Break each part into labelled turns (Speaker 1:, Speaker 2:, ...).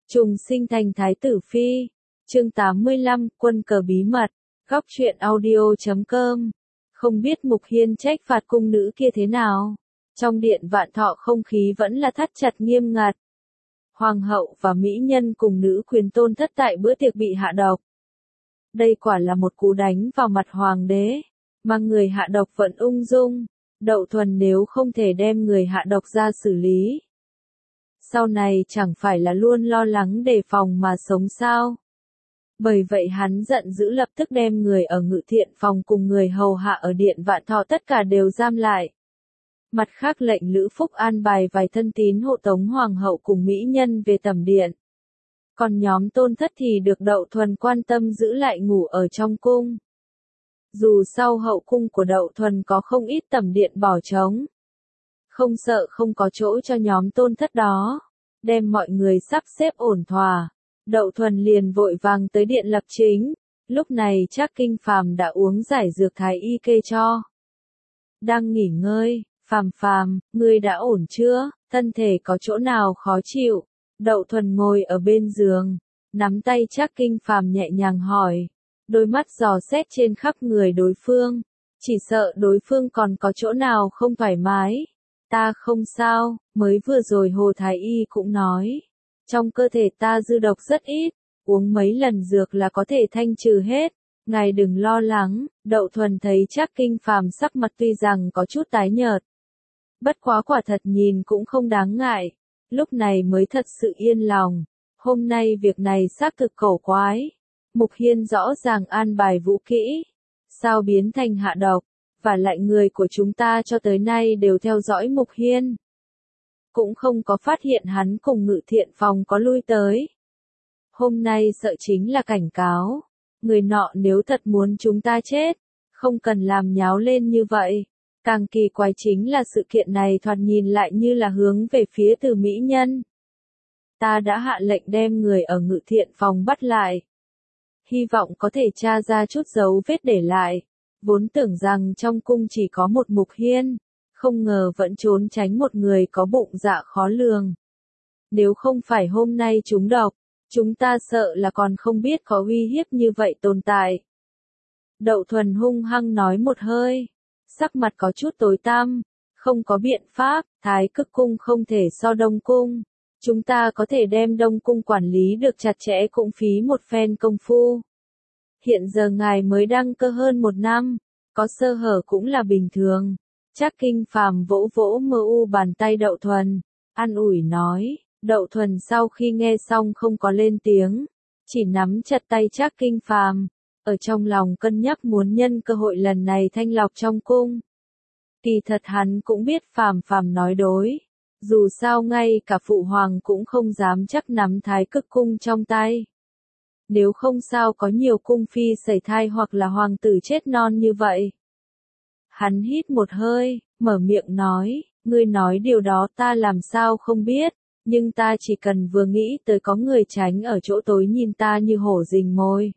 Speaker 1: Trùng sinh thành Thái tử Phi. Chương 85, quân cờ bí mật. Góc truyện audio.com. Không biết Mục Hiên trách phạt cung nữ kia thế nào. Trong điện Vạn Thọ không khí vẫn là thắt chặt nghiêm ngặt. Hoàng hậu và mỹ nhân cùng nữ quyền tôn thất tại bữa tiệc bị hạ độc. Đây quả là một cú đánh vào mặt hoàng đế, mà người hạ độc vẫn ung dung. Đậu Thuần nếu không thể đem người hạ độc ra xử lý, sau này chẳng phải là luôn lo lắng đề phòng mà sống sao. Bởi vậy hắn giận dữ lập tức đem người ở Ngự Thiện phòng cùng người hầu hạ ở điện Vạn Thọ tất cả đều giam lại. Mặt khác lệnh Lữ Phúc an bài vài thân tín hộ tống hoàng hậu cùng mỹ nhân về tẩm điện. Còn nhóm tôn thất thì được Đậu Thuần quan tâm giữ lại ngủ ở trong cung. Dù sau hậu cung của Đậu Thuần có không ít tẩm điện bỏ trống, không sợ không có chỗ cho nhóm tôn thất đó, đem mọi người sắp xếp ổn thỏa, Đậu Thuần liền vội vàng tới điện lập chính. Lúc này Trác Kinh Phàm đã uống giải dược thái y kê cho. Đang nghỉ ngơi, Phàm, ngươi đã ổn chưa, thân thể có chỗ nào khó chịu? Đậu Thuần ngồi ở bên giường, nắm tay Trác Kinh Phàm nhẹ nhàng hỏi, đôi mắt dò xét trên khắp người đối phương, chỉ sợ đối phương còn có chỗ nào không thoải mái. Ta không sao, mới vừa rồi Hồ Thái Y cũng nói, trong cơ thể ta dư độc rất ít, uống mấy lần dược là có thể thanh trừ hết, ngài đừng lo lắng. Đậu Thuần thấy Trác Kinh Phàm sắc mặt tuy rằng có chút tái nhợt, bất quá quả thật nhìn cũng không đáng ngại, lúc này mới thật sự yên lòng. Hôm nay việc này xác thực cổ quái, Mục Hiên rõ ràng an bài vũ kỹ, sao biến thành hạ độc, và lại người của chúng ta cho tới nay đều theo dõi Mục Hiên, cũng không có phát hiện hắn cùng Ngự Thiện phòng có lui tới. Hôm nay sợ chính là cảnh cáo, người nọ nếu thật muốn chúng ta chết, không cần làm nháo lên như vậy. Càng kỳ quái chính là sự kiện này thoạt nhìn lại như là hướng về phía Từ mỹ nhân. Ta đã hạ lệnh đem người ở Ngự Thiện phòng bắt lại, hy vọng có thể tra ra chút dấu vết để lại. Vốn tưởng rằng trong cung chỉ có một Mục Hiên, không ngờ vẫn trốn tránh một người có bụng dạ khó lường. Nếu không phải hôm nay trúng độc, chúng ta sợ là còn không biết có uy hiếp như vậy tồn tại. Đậu Thuần hung hăng nói một hơi, sắc mặt có chút tối tăm, không có biện pháp, Thái Cực cung không thể so Đông cung. Chúng ta có thể đem Đông cung quản lý được chặt chẽ cũng phí một phen công phu. Hiện giờ ngài mới đăng cơ hơn 1 năm, có sơ hở cũng là bình thường. Trác Kinh Phàm vỗ vỗ mờ u bàn tay Đậu Thuần, an ủi nói. Đậu Thuần sau khi nghe xong không có lên tiếng, chỉ nắm chặt tay Trác Kinh Phàm, ở trong lòng cân nhắc muốn nhân cơ hội lần này thanh lọc trong cung. Kỳ thật hắn cũng biết Phàm nói đối, dù sao ngay cả phụ hoàng cũng không dám chắc nắm Thái Cực cung trong tay. Nếu không sao có nhiều cung phi sẩy thai hoặc là hoàng tử chết non như vậy. Hắn hít một hơi, mở miệng nói, ngươi nói điều đó ta làm sao không biết, nhưng ta chỉ cần vừa nghĩ tới có người tránh ở chỗ tối nhìn ta như hổ rình mồi,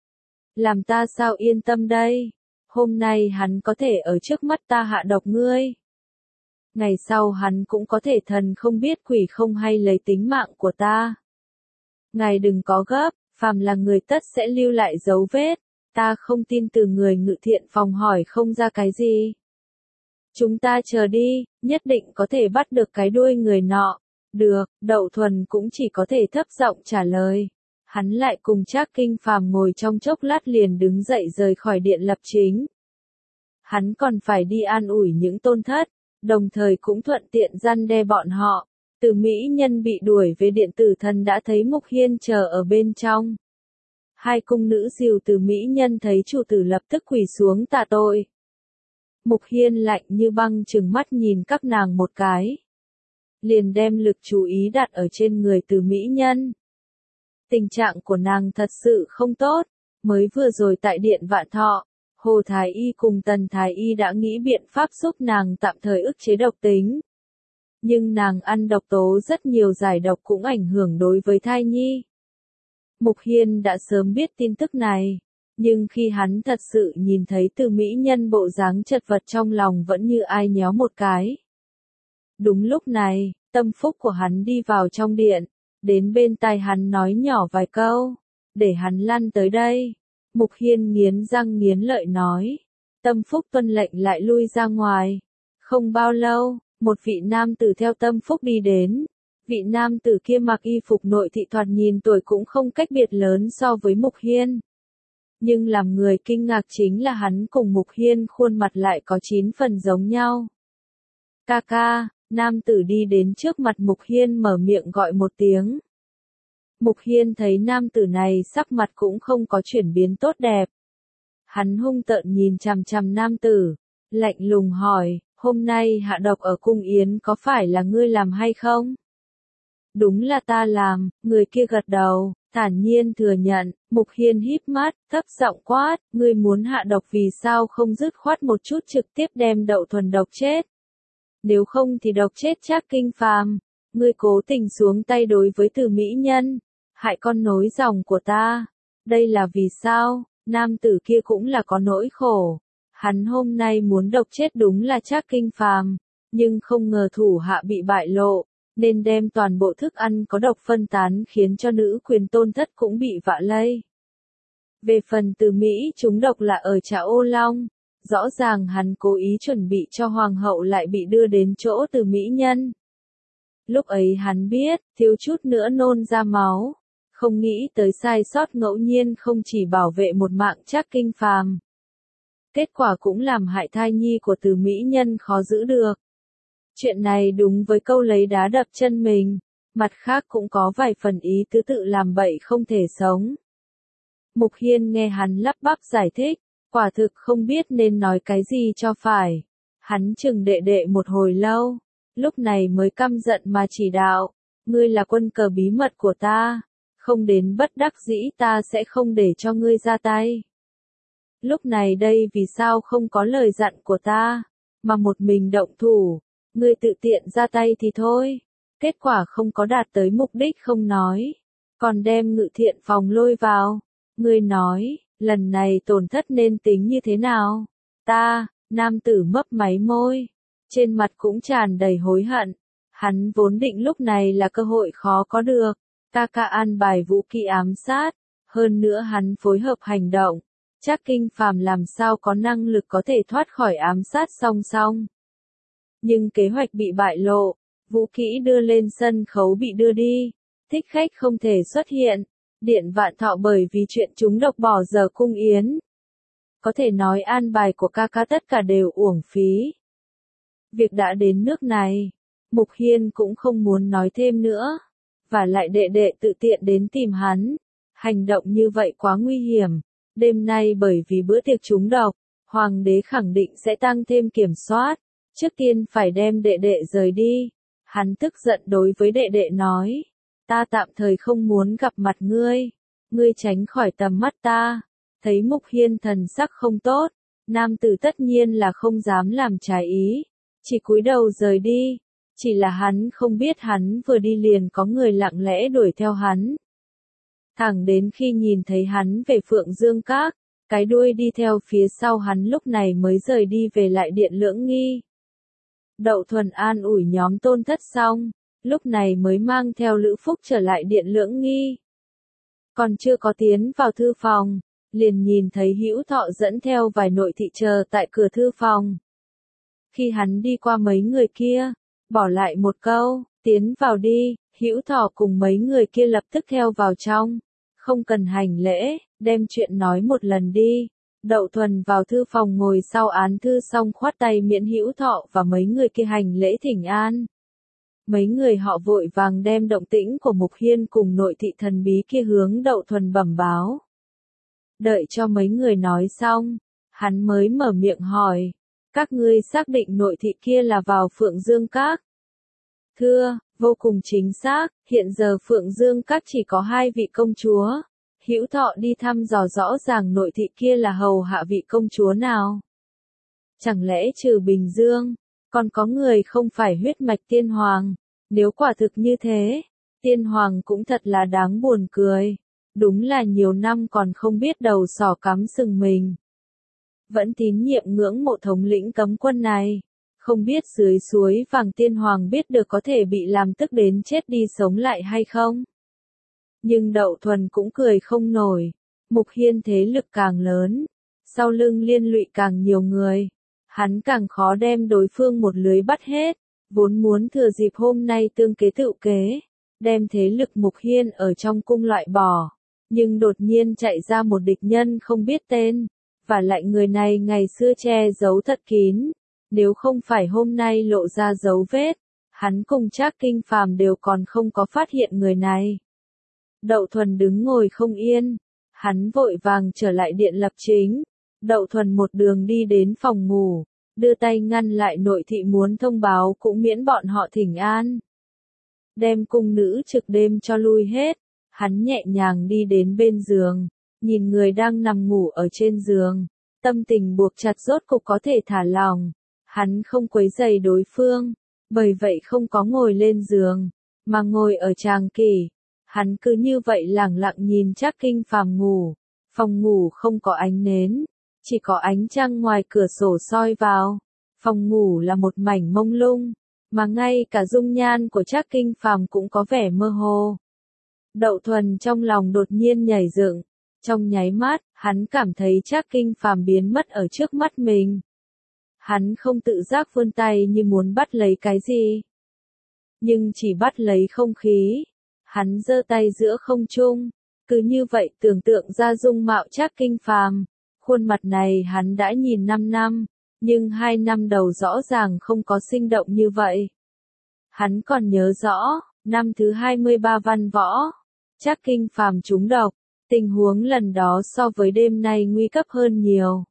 Speaker 1: làm ta sao yên tâm đây. Hôm nay hắn có thể ở trước mắt ta hạ độc ngươi, ngày sau hắn cũng có thể thần không biết quỷ không hay lấy tính mạng của ta. Ngài đừng có gấp, phàm là người tất sẽ lưu lại dấu vết, ta không tin từ người Ngự Thiện phòng hỏi không ra cái gì. Chúng ta chờ đi, nhất định có thể bắt được cái đuôi người nọ. Được, Đậu Thuần cũng chỉ có thể thấp giọng trả lời. Hắn lại cùng Trác Kinh Phàm ngồi trong chốc lát liền đứng dậy rời khỏi điện lập chính. Hắn còn phải đi an ủi những tôn thất, đồng thời cũng thuận tiện răn đe bọn họ. Từ mỹ nhân bị đuổi về điện tử thần đã thấy Mục Hiên chờ ở bên trong. Hai cung nữ dìu Từ mỹ nhân thấy chủ tử lập tức quỳ xuống tạ tội. Mục Hiên lạnh như băng trừng mắt nhìn các nàng một cái, liền đem lực chú ý đặt ở trên người Từ mỹ nhân. Tình trạng của nàng thật sự không tốt, mới vừa rồi tại điện Vạn Thọ, Hồ Thái Y cùng Tần Thái Y đã nghĩ biện pháp giúp nàng tạm thời ức chế độc tính. Nhưng nàng ăn độc tố rất nhiều, giải độc cũng ảnh hưởng đối với thai nhi. Mục Hiên đã sớm biết tin tức này, nhưng khi hắn thật sự nhìn thấy Từ mỹ nhân bộ dáng chật vật trong lòng vẫn như ai nhéo một cái. Đúng lúc này, tâm phúc của hắn đi vào trong điện, đến bên tai hắn nói nhỏ vài câu, để hắn lăn tới đây. Mục Hiên nghiến răng nghiến lợi nói. Tâm Phúc tuân lệnh lại lui ra ngoài. Không bao lâu, một vị nam tử theo Tâm Phúc đi đến. Vị nam tử kia mặc y phục nội thị thoạt nhìn tuổi cũng không cách biệt lớn so với Mục Hiên. Nhưng làm người kinh ngạc chính là hắn cùng Mục Hiên khuôn mặt lại có 9 phần giống nhau. Ca ca, nam tử đi đến trước mặt Mục Hiên mở miệng gọi một tiếng. Mục Hiên thấy nam tử này sắc mặt cũng không có chuyển biến tốt đẹp. Hắn hung tợn nhìn chằm chằm nam tử, lạnh lùng hỏi, hôm nay hạ độc ở cung yến có phải là ngươi làm hay không? Đúng là ta làm, người kia gật đầu, thản nhiên thừa nhận. Mục Hiên híp mắt, thấp giọng quát, ngươi muốn hạ độc vì sao không dứt khoát một chút trực tiếp đem Đậu Thuần độc chết? Nếu không thì độc chết Trác Kinh Phàm, ngươi cố tình xuống tay đối với Từ mỹ nhân, hại con nối dòng của ta. Đây là vì sao? Nam tử kia cũng là có nỗi khổ. Hắn hôm nay muốn độc chết đúng là Trác Kinh Phàm, nhưng không ngờ thủ hạ bị bại lộ, nên đem toàn bộ thức ăn có độc phân tán khiến cho nữ quyền tôn thất cũng bị vạ lây. Về phần Từ Mỹ trúng độc là ở Trà Ô Long, rõ ràng hắn cố ý chuẩn bị cho hoàng hậu lại bị đưa đến chỗ Từ mỹ nhân. Lúc ấy hắn biết, thiếu chút nữa nôn ra máu, không nghĩ tới sai sót ngẫu nhiên không chỉ bảo vệ một mạng Trác Kinh Phàm, kết quả cũng làm hại thai nhi của Từ mỹ nhân khó giữ được. Chuyện này đúng với câu lấy đá đập chân mình, mặt khác cũng có vài phần ý tứ tự làm bậy không thể sống. Mục Hiên nghe hắn lắp bắp giải thích, quả thực không biết nên nói cái gì cho phải. Hắn chừng đệ đệ một hồi lâu, lúc này mới căm giận mà chỉ đạo, ngươi là quân cờ bí mật của ta, không đến bất đắc dĩ ta sẽ không để cho ngươi ra tay. Lúc này đây vì sao không có lời dặn của ta, mà một mình động thủ, ngươi tự tiện ra tay thì thôi, kết quả không có đạt tới mục đích không nói, còn đem Ngự Thiện Phòng lôi vào, ngươi nói, lần này tổn thất nên tính như thế nào? Nam tử mấp máy môi, trên mặt cũng tràn đầy hối hận, hắn vốn định lúc này là cơ hội khó có được, ca ca an bài vũ khí ám sát, hơn nữa hắn phối hợp hành động, Trác Kinh Phàm làm sao có năng lực có thể thoát khỏi ám sát song song. Nhưng kế hoạch bị bại lộ, vũ kỹ đưa lên sân khấu bị đưa đi, thích khách không thể xuất hiện, Điện Vạn Thọ bởi vì chuyện chúng độc bỏ giờ cung yến. Có thể nói an bài của ca ca tất cả đều uổng phí. Việc đã đến nước này, Mục Hiên cũng không muốn nói thêm nữa, và lại đệ đệ tự tiện đến tìm hắn, hành động như vậy quá nguy hiểm. Đêm nay bởi vì bữa tiệc trúng độc, hoàng đế khẳng định sẽ tăng thêm kiểm soát, trước tiên phải đem đệ đệ rời đi. Hắn tức giận đối với đệ đệ nói, ta tạm thời không muốn gặp mặt ngươi tránh khỏi tầm mắt ta. Thấy Mục Hiên thần sắc không tốt, nam tử tất nhiên là không dám làm trái ý, chỉ cúi đầu rời đi. Chỉ là hắn không biết hắn vừa đi liền có người lặng lẽ đuổi theo hắn. Thẳng đến khi nhìn thấy hắn về Phượng Dương Các, cái đuôi đi theo phía sau hắn lúc này mới rời đi về lại Điện Lưỡng Nghi. Đậu Thuần an ủi nhóm tôn thất xong, lúc này mới mang theo Lữ Phúc trở lại Điện Lưỡng Nghi. Còn chưa có tiến vào thư phòng, liền nhìn thấy Hữu Thọ dẫn theo vài nội thị chờ tại cửa thư phòng. Khi hắn đi qua mấy người kia, bỏ lại một câu, tiến vào đi, Hữu Thọ cùng mấy người kia lập tức theo vào trong, không cần hành lễ, đem chuyện nói một lần đi. Đậu Thuần vào thư phòng ngồi sau án thư xong khoát tay miễn Hữu Thọ và mấy người kia hành lễ thỉnh an. Mấy người họ vội vàng đem động tĩnh của Mục Hiên cùng nội thị thần bí kia hướng Đậu Thuần bẩm báo. Đợi cho mấy người nói xong, hắn mới mở miệng hỏi, các ngươi xác định nội thị kia là vào Phượng Dương Các? Thưa, vô cùng chính xác, hiện giờ Phượng Dương Các chỉ có 2 vị công chúa. Hữu Thọ đi thăm dò rõ ràng nội thị kia là hầu hạ vị công chúa nào. Chẳng lẽ trừ Bình Dương, còn có người không phải huyết mạch tiên hoàng? Nếu quả thực như thế, tiên hoàng cũng thật là đáng buồn cười. Đúng là nhiều năm còn không biết đầu sỏ cắm sừng mình. Vẫn tín nhiệm ngưỡng mộ thống lĩnh cấm quân này. Không biết dưới suối vàng tiên hoàng biết được có thể bị làm tức đến chết đi sống lại hay không? Nhưng Đậu Thuần cũng cười không nổi. Mục Hiên thế lực càng lớn, sau lưng liên lụy càng nhiều người, hắn càng khó đem đối phương một lưới bắt hết, vốn muốn thừa dịp hôm nay tương kế tựu kế, đem thế lực Mục Hiên ở trong cung loại bỏ, nhưng đột nhiên chạy ra một địch nhân không biết tên, và lại người này ngày xưa che giấu thật kín, nếu không phải hôm nay lộ ra dấu vết, hắn cùng Trác Kinh Phàm đều còn không có phát hiện người này. Đậu Thuần đứng ngồi không yên, hắn vội vàng trở lại điện lập chính. Đậu Thuần một đường đi đến phòng ngủ, đưa tay ngăn lại nội thị muốn thông báo cũng miễn bọn họ thỉnh an. Đem cung nữ trực đêm cho lui hết, hắn nhẹ nhàng đi đến bên giường, nhìn người đang nằm ngủ ở trên giường, tâm tình buộc chặt rốt cục có thể thả lỏng. Hắn không quấy rầy đối phương, bởi vậy không có ngồi lên giường, mà ngồi ở tràng kỷ. Hắn cứ như vậy lẳng lặng nhìn Trác Kinh Phàm ngủ, phòng ngủ không có ánh nến, chỉ có ánh trăng ngoài cửa sổ soi vào. Phòng ngủ là một mảnh mông lung, mà ngay cả dung nhan của Trác Kinh Phàm cũng có vẻ mơ hồ. Đậu Thuần trong lòng đột nhiên nhảy dựng, trong nháy mắt, hắn cảm thấy Trác Kinh Phàm biến mất ở trước mắt mình. Hắn không tự giác vươn tay như muốn bắt lấy cái gì, nhưng chỉ bắt lấy không khí. Hắn giơ tay giữa không trung, cứ như vậy tưởng tượng ra dung mạo Trác Kinh Phàm. Khuôn mặt này hắn đã nhìn 5 năm, nhưng 2 năm đầu rõ ràng không có sinh động như vậy. Hắn còn nhớ rõ, năm thứ 23 văn võ, Trác Kinh Phàm trúng độc, tình huống lần đó so với đêm nay nguy cấp hơn nhiều.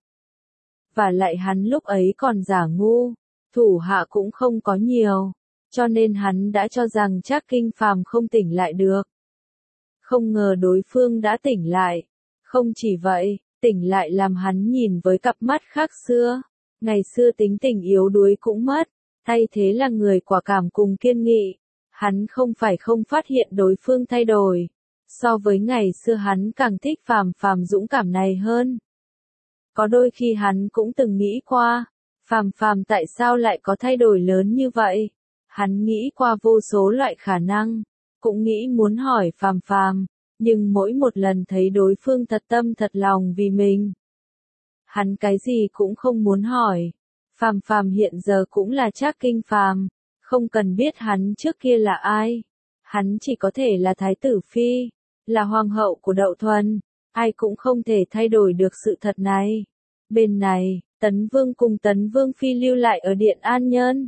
Speaker 1: Và lại hắn lúc ấy còn giả ngu, thủ hạ cũng không có nhiều, cho nên hắn đã cho rằng Trác Kinh Phàm không tỉnh lại được. Không ngờ đối phương đã tỉnh lại. Không chỉ vậy, tỉnh lại làm hắn nhìn với cặp mắt khác xưa. Ngày xưa tính tình yếu đuối cũng mất, thay thế là người quả cảm cùng kiên nghị. Hắn không phải không phát hiện đối phương thay đổi. So với ngày xưa hắn càng thích Phàm Phàm dũng cảm này hơn. Có đôi khi hắn cũng từng nghĩ qua, Phàm Phàm tại sao lại có thay đổi lớn như vậy? Hắn nghĩ qua vô số loại khả năng, cũng nghĩ muốn hỏi Phàm Phàm, nhưng mỗi một lần thấy đối phương thật tâm thật lòng vì mình. Hắn cái gì cũng không muốn hỏi. Phàm Phàm hiện giờ cũng là Trác Kinh Phàm, không cần biết hắn trước kia là ai. Hắn chỉ có thể là Thái tử Phi, là Hoàng hậu của Đậu Thuần, ai cũng không thể thay đổi được sự thật này. Bên này, Tấn Vương cùng Tấn Vương Phi lưu lại ở Điện An Nhơn.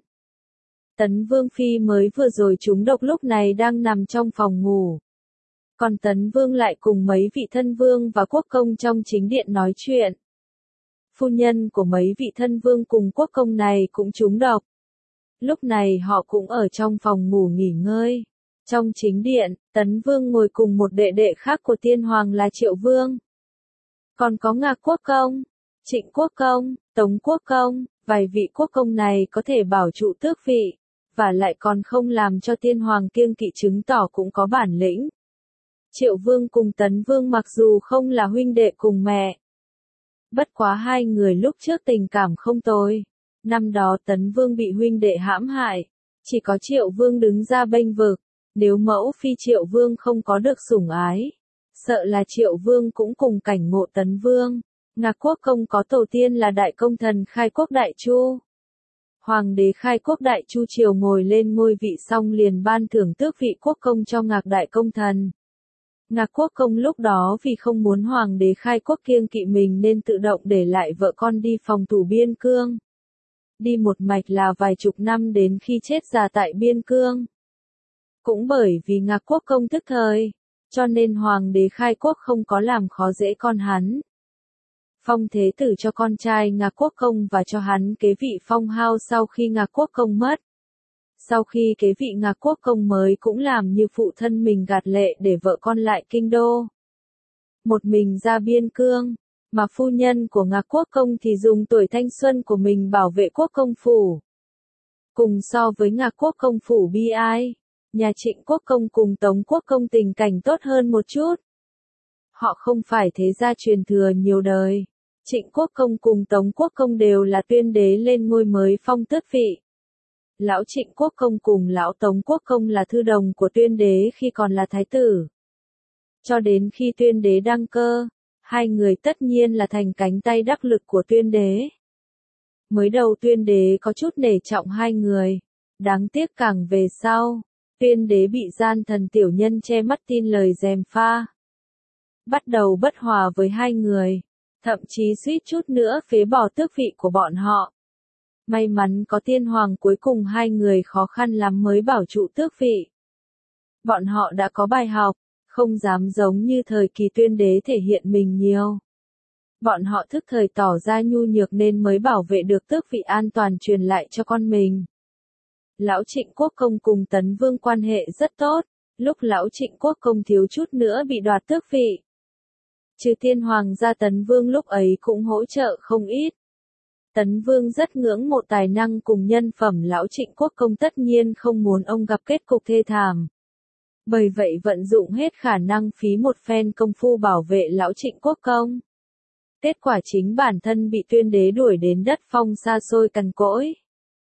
Speaker 1: Tấn Vương Phi mới vừa rồi trúng độc lúc này đang nằm trong phòng ngủ. Còn Tấn Vương lại cùng mấy vị thân vương và quốc công trong chính điện nói chuyện. Phu nhân của mấy vị thân vương cùng quốc công này cũng trúng độc. Lúc này họ cũng ở trong phòng ngủ nghỉ ngơi. Trong chính điện, Tấn Vương ngồi cùng một đệ đệ khác của tiên hoàng là Triệu Vương. Còn có Ngạc Quốc Công, Trịnh Quốc Công, Tống Quốc Công, vài vị quốc công này có thể bảo trụ tước vị, và lại còn không làm cho tiên hoàng kiêng kỵ chứng tỏ cũng có bản lĩnh. Triệu Vương cùng Tấn Vương mặc dù không là huynh đệ cùng mẹ, bất quá hai người lúc trước tình cảm không tồi. Năm đó Tấn Vương bị huynh đệ hãm hại, chỉ có Triệu Vương đứng ra bênh vực. Nếu mẫu phi Triệu Vương không có được sủng ái, sợ là Triệu Vương cũng cùng cảnh ngộ Tấn Vương. Ngạc Quốc Công có tổ tiên là đại công thần Khai Quốc Đại Chu. Hoàng đế Khai Quốc Đại Chu Triều ngồi lên ngôi vị xong liền ban thưởng tước vị quốc công cho Ngạc Đại Công Thần. Ngạc Quốc Công lúc đó vì không muốn Hoàng đế Khai Quốc kiêng kỵ mình nên tự động để lại vợ con đi phòng thủ biên cương. Đi một mạch là vài chục năm đến khi chết già tại biên cương. Cũng bởi vì Ngạc Quốc Công tức thời, cho nên Hoàng đế Khai Quốc không có làm khó dễ con hắn. Phong thế tử cho con trai Ngạc Quốc Công và cho hắn kế vị phong hao sau khi Ngạc Quốc Công mất. Sau khi kế vị Ngạc Quốc Công mới cũng làm như phụ thân mình gạt lệ để vợ con lại kinh đô. Một mình ra biên cương, mà phu nhân của Ngạc Quốc Công thì dùng tuổi thanh xuân của mình bảo vệ quốc công phủ. Cùng so với Ngạc Quốc Công phủ bi ai, nhà Trịnh Quốc Công cùng Tống Quốc Công tình cảnh tốt hơn một chút. Họ không phải thế gia truyền thừa nhiều đời. Trịnh Quốc Công cùng Tống Quốc Công đều là tuyên đế lên ngôi mới phong tước vị. Lão Trịnh Quốc Công cùng lão Tống Quốc Công là thư đồng của tuyên đế khi còn là thái tử. Cho đến khi tuyên đế đăng cơ, hai người tất nhiên là thành cánh tay đắc lực của tuyên đế. Mới đầu tuyên đế có chút nể trọng hai người, đáng tiếc càng về sau, tuyên đế bị gian thần tiểu nhân che mắt tin lời gièm pha. Bắt đầu bất hòa với hai người, thậm chí suýt chút nữa phế bỏ tước vị của bọn họ. May mắn có tiên hoàng cuối cùng hai người khó khăn lắm mới bảo trụ tước vị. Bọn họ đã có bài học, không dám giống như thời kỳ tuyên đế thể hiện mình nhiều. Bọn họ thức thời tỏ ra nhu nhược nên mới bảo vệ được tước vị an toàn truyền lại cho con mình. Lão Trịnh Quốc Công cùng Tấn Vương quan hệ rất tốt, lúc Lão Trịnh Quốc Công thiếu chút nữa bị đoạt tước vị. Trừ tiên hoàng gia Tấn Vương lúc ấy cũng hỗ trợ không ít. Tấn Vương rất ngưỡng mộ tài năng cùng nhân phẩm Lão Trịnh Quốc Công, tất nhiên không muốn ông gặp kết cục thê thảm. Bởi vậy vận dụng hết khả năng phí một phen công phu bảo vệ Lão Trịnh Quốc Công. Kết quả chính bản thân bị tuyên đế đuổi đến đất phong xa xôi cằn cỗi.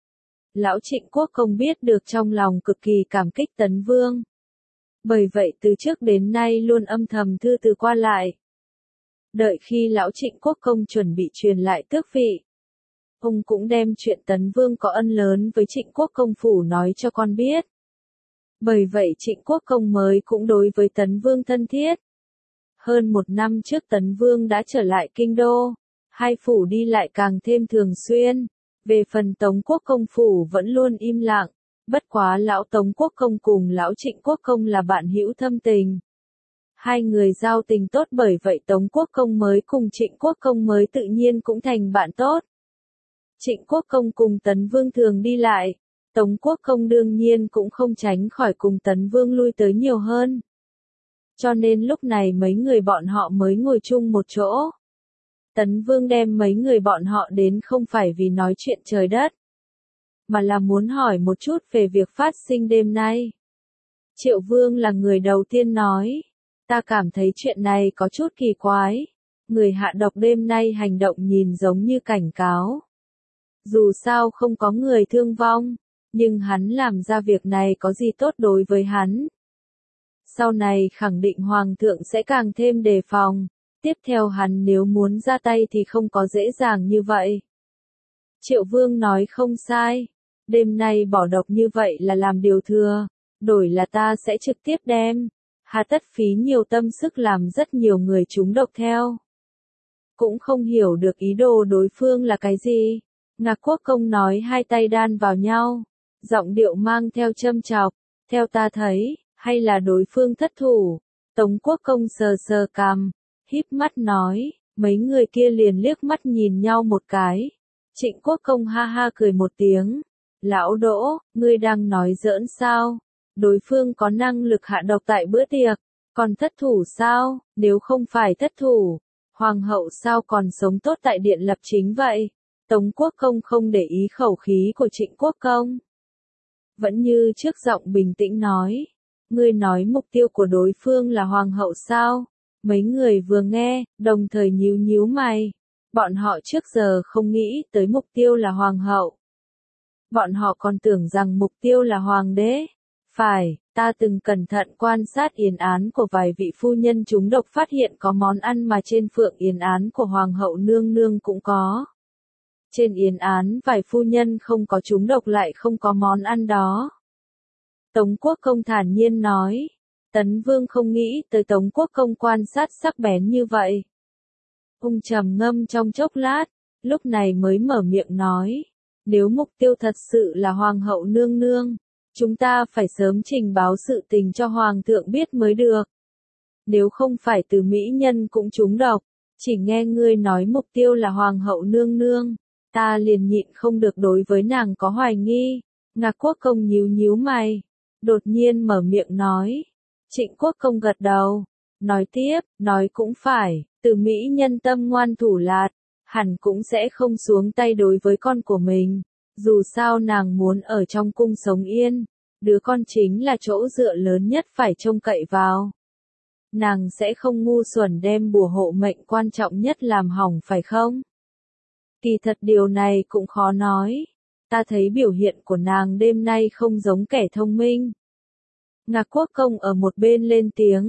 Speaker 1: Lão Trịnh Quốc Công biết được trong lòng cực kỳ cảm kích Tấn Vương. Bởi vậy từ trước đến nay luôn âm thầm thư từ qua lại. Đợi khi Lão Trịnh Quốc Công chuẩn bị truyền lại tước vị, ông cũng đem chuyện Tấn Vương có ân lớn với Trịnh Quốc Công phủ nói cho con biết. Bởi vậy Trịnh Quốc Công mới cũng đối với Tấn Vương thân thiết. Hơn một năm trước Tấn Vương đã trở lại kinh đô, hai phủ đi lại càng thêm thường xuyên. Về phần Tống Quốc Công phủ vẫn luôn im lặng, bất quá lão Tống Quốc Công cùng lão Trịnh Quốc Công là bạn hữu thâm tình. Hai người giao tình tốt, bởi vậy Tống Quốc Công mới cùng Trịnh Quốc Công mới tự nhiên cũng thành bạn tốt. Trịnh Quốc Công cùng Tấn Vương thường đi lại, Tống Quốc Công đương nhiên cũng không tránh khỏi cùng Tấn Vương lui tới nhiều hơn. Cho nên lúc này mấy người bọn họ mới ngồi chung một chỗ. Tấn Vương đem mấy người bọn họ đến không phải vì nói chuyện trời đất, mà là muốn hỏi một chút về việc phát sinh đêm nay. Triệu Vương là người đầu tiên nói, ta cảm thấy chuyện này có chút kỳ quái. Người hạ độc đêm nay hành động nhìn giống như cảnh cáo. Dù sao không có người thương vong, nhưng hắn làm ra việc này có gì tốt đối với hắn. Sau này khẳng định Hoàng thượng sẽ càng thêm đề phòng. Tiếp theo hắn nếu muốn ra tay thì không có dễ dàng như vậy. Triệu Vương nói không sai. Đêm nay bỏ độc như vậy là làm điều thừa. Đổi là ta sẽ trực tiếp đem. Hà tất phí nhiều tâm sức làm rất nhiều người trúng độc theo. Cũng không hiểu được ý đồ đối phương là cái gì. Ngạc Quốc Công nói hai tay đan vào nhau. Giọng điệu mang theo châm chọc. Theo ta thấy, hay là đối phương thất thủ. Tống Quốc Công sờ sờ cằm, híp mắt nói, mấy người kia liền liếc mắt nhìn nhau một cái. Trịnh Quốc Công ha ha cười một tiếng. Lão Đỗ, ngươi đang nói giỡn sao? Đối phương có năng lực hạ độc tại bữa tiệc, còn thất thủ sao? Nếu không phải thất thủ, Hoàng hậu sao còn sống tốt tại điện lập chính vậy? Tống Quốc Công không để ý khẩu khí của Trịnh Quốc Công. Vẫn như trước giọng bình tĩnh nói, ngươi nói mục tiêu của đối phương là Hoàng hậu sao? Mấy người vừa nghe, đồng thời nhíu nhíu mày. Bọn họ trước giờ không nghĩ tới mục tiêu là Hoàng hậu. Bọn họ còn tưởng rằng mục tiêu là Hoàng đế. Phải, ta từng cẩn thận quan sát yến án của vài vị phu nhân trúng độc, phát hiện có món ăn mà trên phượng yến án của Hoàng hậu nương nương cũng có. Trên yến án vài phu nhân không có trúng độc lại không có món ăn đó. Tống Quốc Công thản nhiên nói. Tấn Vương không nghĩ tới Tống Quốc Công quan sát sắc bén như vậy. Ông trầm ngâm trong chốc lát, lúc này mới mở miệng nói. Nếu mục tiêu thật sự là Hoàng hậu nương nương, chúng ta phải sớm trình báo sự tình cho Hoàng thượng biết mới được. Nếu không phải từ mỹ nhân cũng trúng độc, chỉ nghe ngươi nói mục tiêu là Hoàng hậu nương nương, ta liền nhịn không được đối với nàng có hoài nghi. Ngạc Quốc Công nhíu nhíu mày, đột nhiên mở miệng nói. Trịnh Quốc Công gật đầu, nói tiếp, nói cũng phải, từ mỹ nhân tâm ngoan thủ lạt, hẳn cũng sẽ không xuống tay đối với con của mình. Dù sao nàng muốn ở trong cung sống yên, đứa con chính là chỗ dựa lớn nhất phải trông cậy vào. Nàng sẽ không ngu xuẩn đem bùa hộ mệnh quan trọng nhất làm hỏng phải không? Kỳ thật điều này cũng khó nói. Ta thấy biểu hiện của nàng đêm nay không giống kẻ thông minh. Ngạc Quốc Công ở một bên lên tiếng.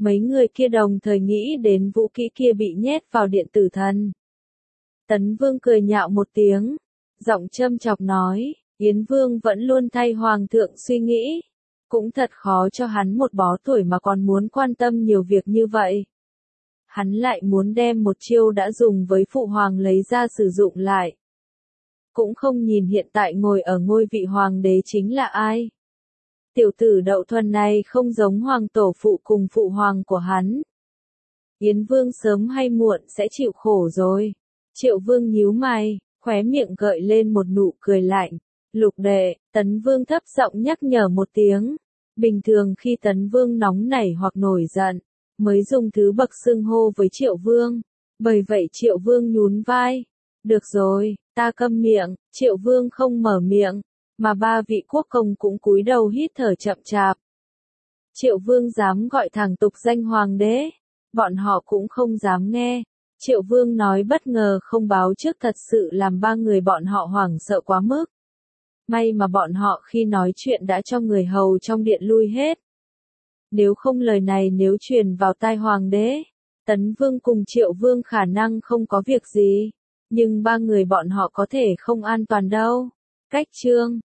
Speaker 1: Mấy người kia đồng thời nghĩ đến vũ khí kia bị nhét vào điện tử thần. Tấn Vương cười nhạo một tiếng, giọng châm chọc nói, Yến Vương vẫn luôn thay Hoàng thượng suy nghĩ. Cũng thật khó cho hắn một bó tuổi mà còn muốn quan tâm nhiều việc như vậy. Hắn lại muốn đem một chiêu đã dùng với Phụ Hoàng lấy ra sử dụng lại. Cũng không nhìn hiện tại ngồi ở ngôi vị Hoàng đế chính là ai. Tiểu tử Đậu Thuần này không giống Hoàng tổ phụ cùng Phụ Hoàng của hắn. Yến Vương sớm hay muộn sẽ chịu khổ rồi. Triệu Vương nhíu mày, khóe miệng gợi lên một nụ cười lạnh. Lục đệ, Tấn Vương thấp giọng nhắc nhở một tiếng. Bình thường khi Tấn Vương nóng nảy hoặc nổi giận, mới dùng thứ bậc xưng hô với Triệu Vương. Bởi vậy Triệu Vương nhún vai. Được rồi, ta câm miệng. Triệu Vương không mở miệng, mà ba vị quốc công cũng cúi đầu hít thở chậm chạp. Triệu Vương dám gọi thẳng tục danh Hoàng đế, bọn họ cũng không dám nghe. Triệu Vương nói bất ngờ không báo trước thật sự làm ba người bọn họ hoảng sợ quá mức. May mà bọn họ khi nói chuyện đã cho người hầu trong điện lui hết. Nếu không lời này nếu truyền vào tai Hoàng đế, Tấn Vương cùng Triệu Vương khả năng không có việc gì. Nhưng ba người bọn họ có thể không an toàn đâu. Cách chương